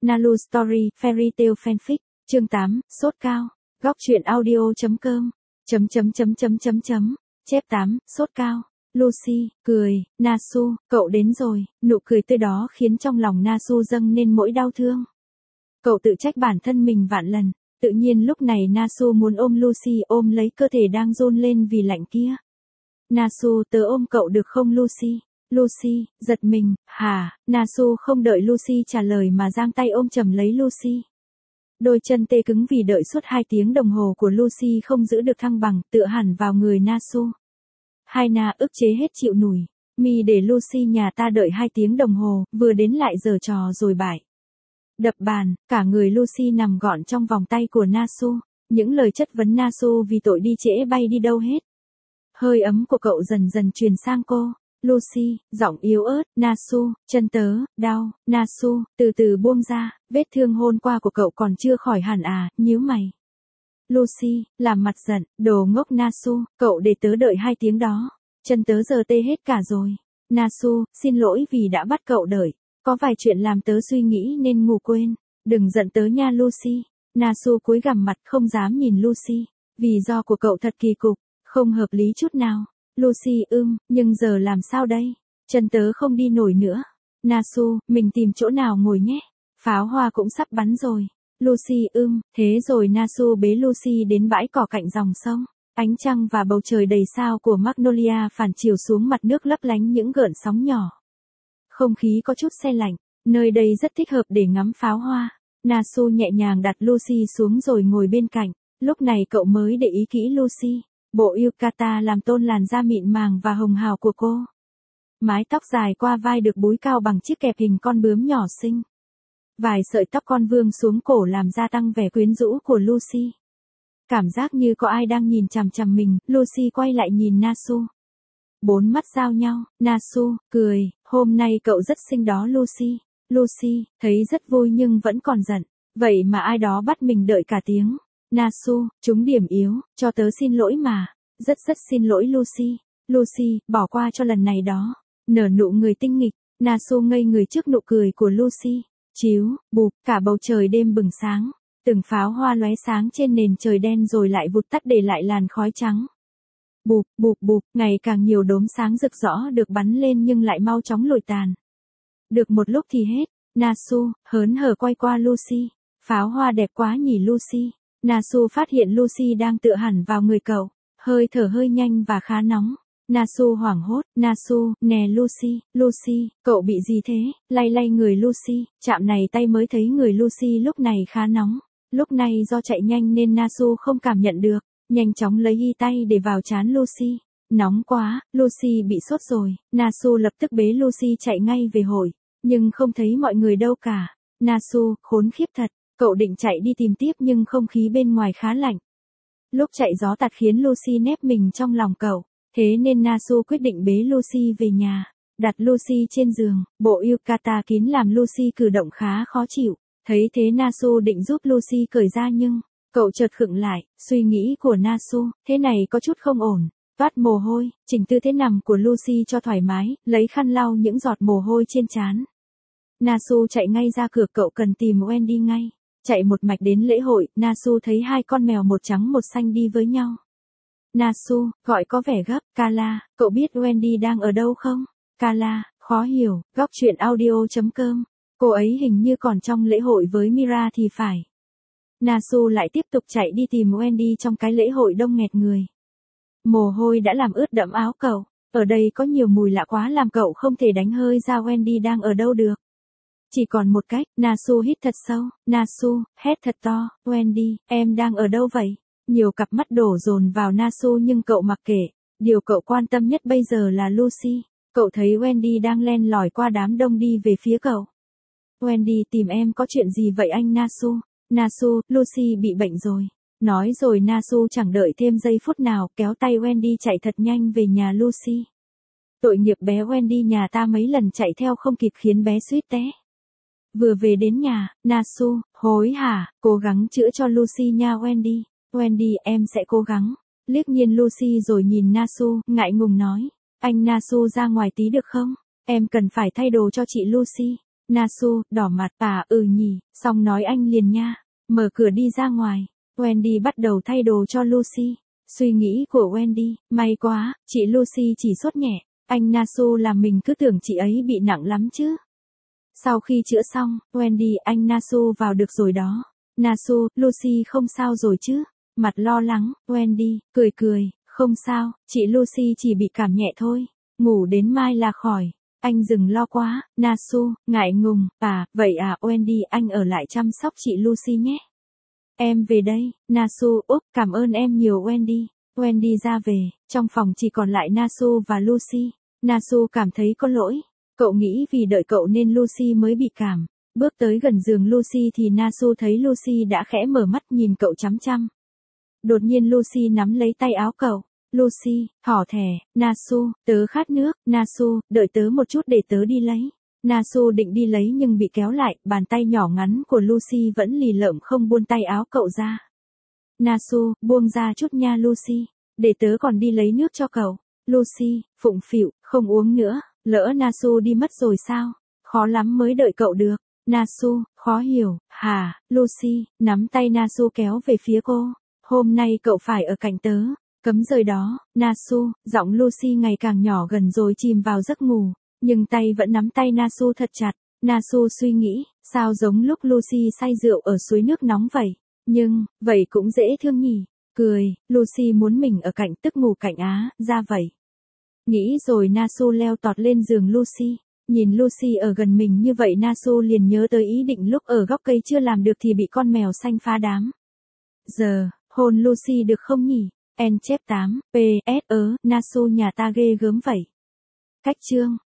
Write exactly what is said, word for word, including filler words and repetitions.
Nalu Story, Fairy Tale Fanfic, chương tám, sốt cao, góc truyện audio.com, chấm chấm chấm chấm chấm chấm, chép tám, sốt cao, Lucy, cười, Nasu, cậu đến rồi, nụ cười tươi đó khiến trong lòng Nasu dâng lên mỗi đau thương. Cậu tự trách bản thân mình vạn lần, tự nhiên lúc này Nasu muốn ôm Lucy, ôm lấy cơ thể đang run lên vì lạnh kia. Nasu, tớ ôm cậu được không Lucy? Lucy, giật mình, hả? Nasu không đợi Lucy trả lời mà giang tay ôm chầm lấy Lucy. Đôi chân tê cứng vì đợi suốt hai tiếng đồng hồ của Lucy không giữ được thăng bằng, tựa hẳn vào người Nasu. Hai na ức chế hết chịu nổi. Mi để Lucy nhà ta đợi hai tiếng đồng hồ, vừa đến lại giở trò rồi bại. Đập bàn, cả người Lucy nằm gọn trong vòng tay của Nasu. Những lời chất vấn Nasu vì tội đi trễ bay đi đâu hết. Hơi ấm của cậu dần dần truyền sang cô. Lucy, giọng yếu ớt, Nasu, chân tớ, đau, Nasu, từ từ buông ra, vết thương hôm qua của cậu còn chưa khỏi hẳn à, nhíu mày. Lucy, làm mặt giận, đồ ngốc Nasu, cậu để tớ đợi hai tiếng đó, chân tớ giờ tê hết cả rồi. Nasu, xin lỗi vì đã bắt cậu đợi, có vài chuyện làm tớ suy nghĩ nên ngủ quên, đừng giận tớ nha Lucy. Nasu cúi gằm mặt không dám nhìn Lucy, vì do của cậu thật kỳ cục, không hợp lý chút nào. Lucy ưm, nhưng giờ làm sao đây? Chân tớ không đi nổi nữa. Nasu, mình tìm chỗ nào ngồi nhé. Pháo hoa cũng sắp bắn rồi. Lucy ưm, thế rồi Nasu bế Lucy đến bãi cỏ cạnh dòng sông. Ánh trăng và bầu trời đầy sao của Magnolia phản chiếu xuống mặt nước lấp lánh những gợn sóng nhỏ. Không khí có chút se lạnh, nơi đây rất thích hợp để ngắm pháo hoa. Nasu nhẹ nhàng đặt Lucy xuống rồi ngồi bên cạnh. Lúc này cậu mới để ý kỹ Lucy. Bộ yukata làm tôn làn da mịn màng và hồng hào của cô. Mái tóc dài qua vai được búi cao bằng chiếc kẹp hình con bướm nhỏ xinh. Vài sợi tóc con vương xuống cổ làm gia tăng vẻ quyến rũ của Lucy. Cảm giác như có ai đang nhìn chằm chằm mình, Lucy quay lại nhìn Nasu. Bốn mắt giao nhau, Nasu, cười, hôm nay cậu rất xinh đó Lucy. Lucy, thấy rất vui nhưng vẫn còn giận, vậy mà ai đó bắt mình đợi cả tiếng. Nasu, chúng điểm yếu, cho tớ xin lỗi mà. Rất rất xin lỗi Lucy. Lucy, bỏ qua cho lần này đó. Nở nụ người tinh nghịch, Nasu ngây người trước nụ cười của Lucy. Chíu, bụp, cả bầu trời đêm bừng sáng. Từng pháo hoa lóe sáng trên nền trời đen rồi lại vụt tắt để lại làn khói trắng. Bụp, bụp bụp, ngày càng nhiều đốm sáng rực rỡ được bắn lên nhưng lại mau chóng lụi tàn. Được một lúc thì hết, Nasu, hớn hở quay qua Lucy. Pháo hoa đẹp quá nhỉ Lucy. Nasu phát hiện Lucy đang tựa hẳn vào người cậu, hơi thở hơi nhanh và khá nóng. Nasu hoảng hốt, Nasu, nè Lucy, Lucy, cậu bị gì thế? Lay lay người Lucy, chạm này tay mới thấy người Lucy lúc này khá nóng. Lúc này do chạy nhanh nên Nasu không cảm nhận được, nhanh chóng lấy y tay để vào trán Lucy. Nóng quá, Lucy bị sốt rồi, Nasu lập tức bế Lucy chạy ngay về hội, nhưng không thấy mọi người đâu cả. Nasu, khốn khiếp thật. Cậu định chạy đi tìm tiếp nhưng không khí bên ngoài khá lạnh. Lúc chạy gió tạt khiến Lucy nép mình trong lòng cậu. Thế nên Nasu quyết định bế Lucy về nhà. Đặt Lucy trên giường, bộ yukata kín làm Lucy cử động khá khó chịu. Thấy thế Nasu định giúp Lucy cởi ra nhưng, cậu chợt khựng lại, suy nghĩ của Nasu, thế này có chút không ổn. Toát mồ hôi, chỉnh tư thế nằm của Lucy cho thoải mái, lấy khăn lau những giọt mồ hôi trên trán. Nasu chạy ngay ra cửa, cậu cần tìm Wendy ngay. Chạy một mạch đến lễ hội, Nasu thấy hai con mèo một trắng một xanh đi với nhau. Nasu, gọi có vẻ gấp, Kala, cậu biết Wendy đang ở đâu không? Kala, khó hiểu, góc truyện audio.com, cô ấy hình như còn trong lễ hội với Mira thì phải. Nasu lại tiếp tục chạy đi tìm Wendy trong cái lễ hội đông nghẹt người. Mồ hôi đã làm ướt đẫm áo cậu, ở đây có nhiều mùi lạ quá làm cậu không thể đánh hơi ra Wendy đang ở đâu được. Chỉ còn một cách, Nasu hít thật sâu, Nasu, hét thật to, Wendy, em đang ở đâu vậy? Nhiều cặp mắt đổ dồn vào Nasu nhưng cậu mặc kệ, điều cậu quan tâm nhất bây giờ là Lucy. Cậu thấy Wendy đang len lỏi qua đám đông đi về phía cậu. Wendy tìm em có chuyện gì vậy anh Nasu? Nasu, Lucy bị bệnh rồi. Nói rồi Nasu chẳng đợi thêm giây phút nào, kéo tay Wendy chạy thật nhanh về nhà Lucy. Tội nghiệp bé Wendy nhà ta mấy lần chạy theo không kịp khiến bé suýt té. Vừa về đến nhà, Nasu, hối hả, cố gắng chữa cho Lucy nha Wendy. Wendy, em sẽ cố gắng. Liếc nhìn Lucy rồi nhìn Nasu, ngại ngùng nói. Anh Nasu ra ngoài tí được không? Em cần phải thay đồ cho chị Lucy. Nasu, đỏ mặt, à ừ nhỉ, xong nói anh liền nha. Mở cửa đi ra ngoài. Wendy bắt đầu thay đồ cho Lucy. Suy nghĩ của Wendy, may quá, chị Lucy chỉ sốt nhẹ. Anh Nasu làm mình cứ tưởng chị ấy bị nặng lắm chứ. Sau khi chữa xong, Wendy, anh Nasu vào được rồi đó. Nasu, Lucy không sao rồi chứ? Mặt lo lắng, Wendy, cười cười, không sao, chị Lucy chỉ bị cảm nhẹ thôi. Ngủ đến mai là khỏi. Anh đừng lo quá, Nasu, ngại ngùng, à, vậy à, Wendy, anh ở lại chăm sóc chị Lucy nhé. Em về đây, Nasu, úp, cảm ơn em nhiều Wendy. Wendy ra về, trong phòng chỉ còn lại Nasu và Lucy. Nasu cảm thấy có lỗi. Cậu nghĩ vì đợi cậu nên Lucy mới bị cảm. Bước tới gần giường Lucy thì Nasu thấy Lucy đã khẽ mở mắt nhìn cậu chăm chăm. Đột nhiên Lucy nắm lấy tay áo cậu. Lucy, hỏ thẻ, Nasu, tớ khát nước, Nasu, đợi tớ một chút để tớ đi lấy. Nasu định đi lấy nhưng bị kéo lại, bàn tay nhỏ ngắn của Lucy vẫn lì lợm không buông tay áo cậu ra. Nasu, buông ra chút nha Lucy, để tớ còn đi lấy nước cho cậu. Lucy, phụng phịu, không uống nữa, lỡ Nasu đi mất rồi sao? Khó lắm mới đợi cậu được. Nasu, khó hiểu, hả, Lucy, nắm tay Nasu kéo về phía cô. Hôm nay cậu phải ở cạnh tớ. Cấm rời đó, Nasu, giọng Lucy ngày càng nhỏ gần rồi chìm vào giấc ngủ, nhưng tay vẫn nắm tay Nasu thật chặt. Nasu suy nghĩ, sao giống lúc Lucy say rượu ở suối nước nóng vậy, nhưng, vậy cũng dễ thương nhỉ, cười, Lucy muốn mình ở cạnh tức ngủ cạnh á, ra vậy. Nghĩ rồi Nasu leo tọt lên giường Lucy, nhìn Lucy ở gần mình như vậy Nasu liền nhớ tới ý định lúc ở góc cây chưa làm được thì bị con mèo xanh phá đám. Giờ, hôn Lucy được không nhỉ? N chép tám, P, S, ớ, Nasu nhà ta ghê gớm vậy. Cách chương